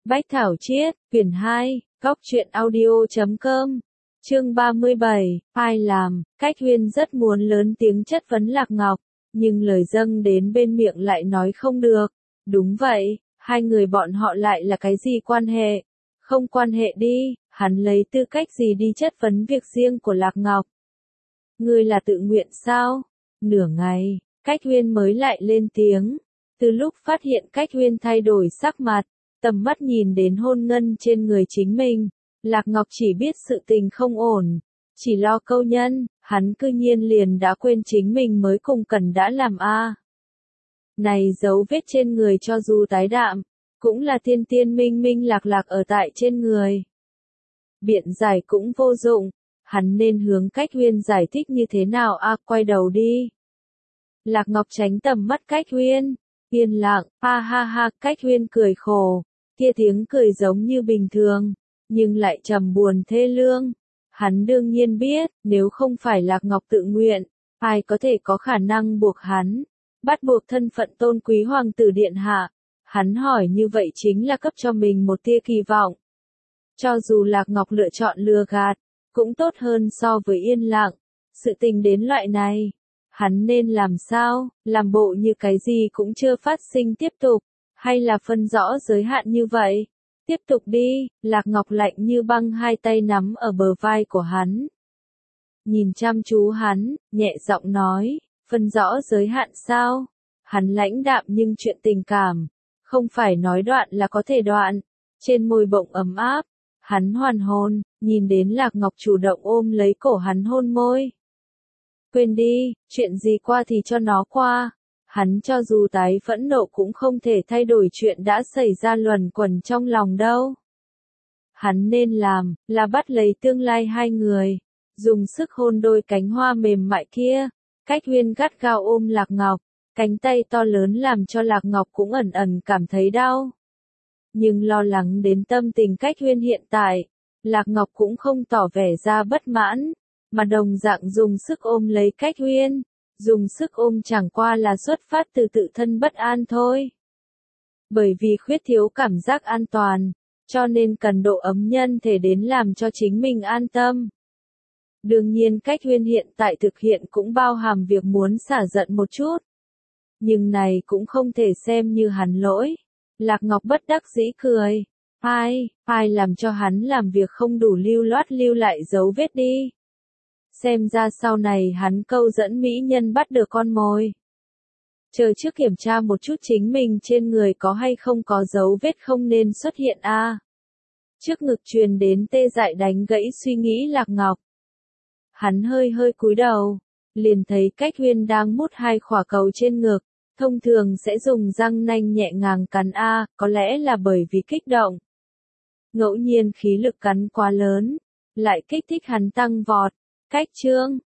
Bách Thảo Chiết, quyển 2, Góc truyện audio.com, chương 37, ai làm, Cách Huyên rất muốn lớn tiếng chất vấn Lạc Ngọc, nhưng lời dâng đến bên miệng lại nói không được. Đúng vậy, hai người bọn họ lại là cái gì quan hệ? Không quan hệ đi, hắn lấy tư cách gì đi chất vấn việc riêng của Lạc Ngọc? Ngươi là tự nguyện sao? Nửa ngày, Cách Huyên mới lại lên tiếng. Từ lúc phát hiện Cách Huyên thay đổi sắc mặt, tầm mắt nhìn đến hôn ngân trên người chính mình, Lạc Ngọc chỉ biết sự tình không ổn, chỉ lo câu nhân, hắn cư nhiên liền đã quên chính mình mới cùng cần đã làm a. Này dấu vết trên người cho dù tái đạm, cũng là tiên tiên minh minh lạc lạc ở tại trên người. Biện giải cũng vô dụng, hắn nên hướng Cách Huyên giải thích như thế nào a, quay đầu đi. Lạc Ngọc tránh tầm mắt Cách Huyên, yên lặng, ha ha ha, Cách Huyên cười khổ, kia tiếng cười giống như bình thường, nhưng lại trầm buồn thê lương. Hắn đương nhiên biết, nếu không phải Lạc Ngọc tự nguyện, ai có thể có khả năng buộc hắn, bắt buộc thân phận tôn quý hoàng tử điện hạ. Hắn hỏi như vậy chính là cấp cho mình một tia kỳ vọng. Cho dù Lạc Ngọc lựa chọn lừa gạt, cũng tốt hơn so với yên lặng. Sự tình đến loại này, hắn nên làm sao, làm bộ như cái gì cũng chưa phát sinh tiếp tục, hay là phân rõ giới hạn như vậy? Tiếp tục đi, Lạc Ngọc lạnh như băng hai tay nắm ở bờ vai của hắn. Nhìn chăm chú hắn, nhẹ giọng nói, phân rõ giới hạn sao? Hắn lãnh đạm nhưng chuyện tình cảm, không phải nói đoạn là có thể đoạn. Trên môi bỗng ấm áp, hắn hoàn hồn, nhìn đến Lạc Ngọc chủ động ôm lấy cổ hắn hôn môi. Quên đi, chuyện gì qua thì cho nó qua. Hắn cho dù tái phẫn nộ cũng không thể thay đổi chuyện đã xảy ra luẩn quẩn trong lòng đâu. Hắn nên làm, là bắt lấy tương lai hai người, dùng sức hôn đôi cánh hoa mềm mại kia. Cách Huyên gắt gao ôm Lạc Ngọc, cánh tay to lớn làm cho Lạc Ngọc cũng ẩn ẩn cảm thấy đau. Nhưng lo lắng đến tâm tình Cách Huyên hiện tại, Lạc Ngọc cũng không tỏ vẻ ra bất mãn, mà đồng dạng dùng sức ôm lấy Cách Huyên. Dùng sức ôm chẳng qua là xuất phát từ tự thân bất an thôi. Bởi vì khuyết thiếu cảm giác an toàn, cho nên cần độ ấm nhân thể đến làm cho chính mình an tâm. Đương nhiên Cách Huyên hiện tại thực hiện cũng bao hàm việc muốn xả giận một chút. Nhưng này cũng không thể xem như hắn lỗi. Lạc Ngọc bất đắc dĩ cười. Ai làm cho hắn làm việc không đủ lưu loát lưu lại dấu vết đi. Xem ra sau này hắn câu dẫn mỹ nhân bắt được con mồi. Chờ trước kiểm tra một chút chính mình trên người có hay không có dấu vết không nên xuất hiện a. Trước ngực truyền đến tê dại đánh gãy suy nghĩ Lạc Ngọc. Hắn hơi cúi đầu, liền thấy Cách Huyên đang mút hai khỏa cầu trên ngực, thông thường sẽ dùng răng nanh nhẹ nhàng cắn a, có lẽ là bởi vì kích động. Ngẫu nhiên khí lực cắn quá lớn, lại kích thích hắn tăng vọt. Cách chương,